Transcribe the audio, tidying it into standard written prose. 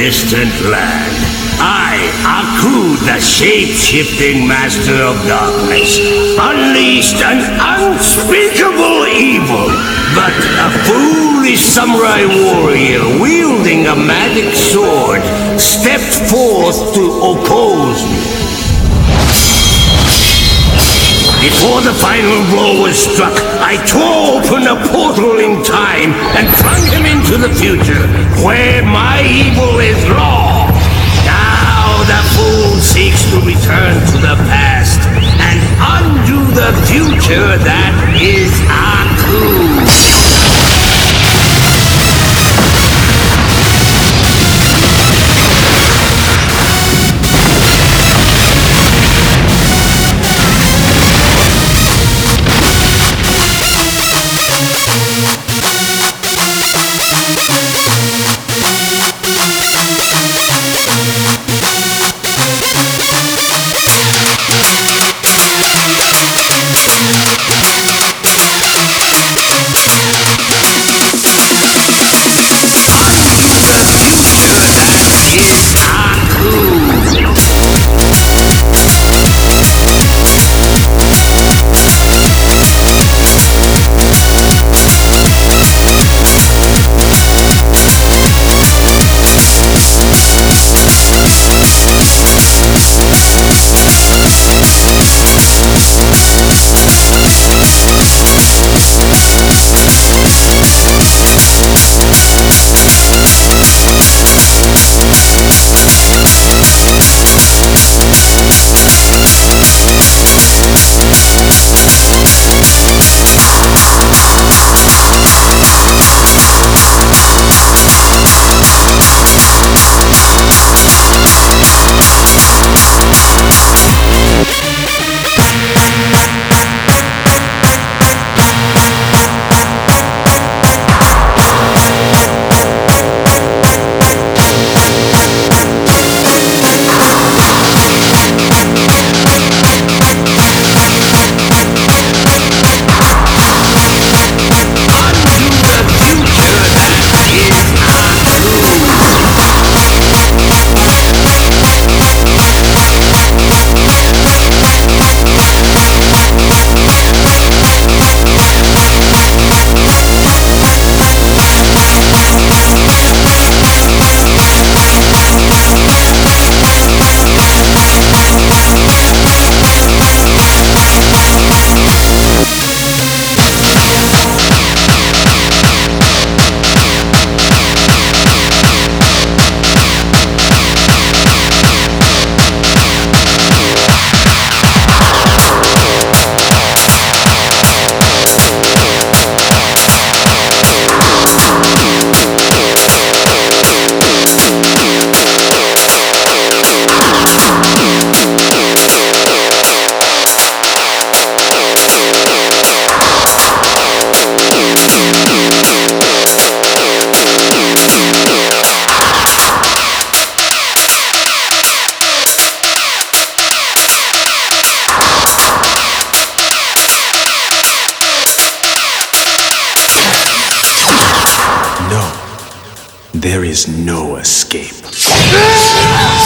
distant land. I, Aku, the shape-shifting master of darkness, unleashed an unspeakable evil. But a foolish samurai warrior wielding a magic sword stepped forth to oppose me. Before the final blow was struck, I tore open a portal in time and flung him into the future, where my evil is law. Now the fool seeks to return to the past and undo the future that is Aku. There is no escape.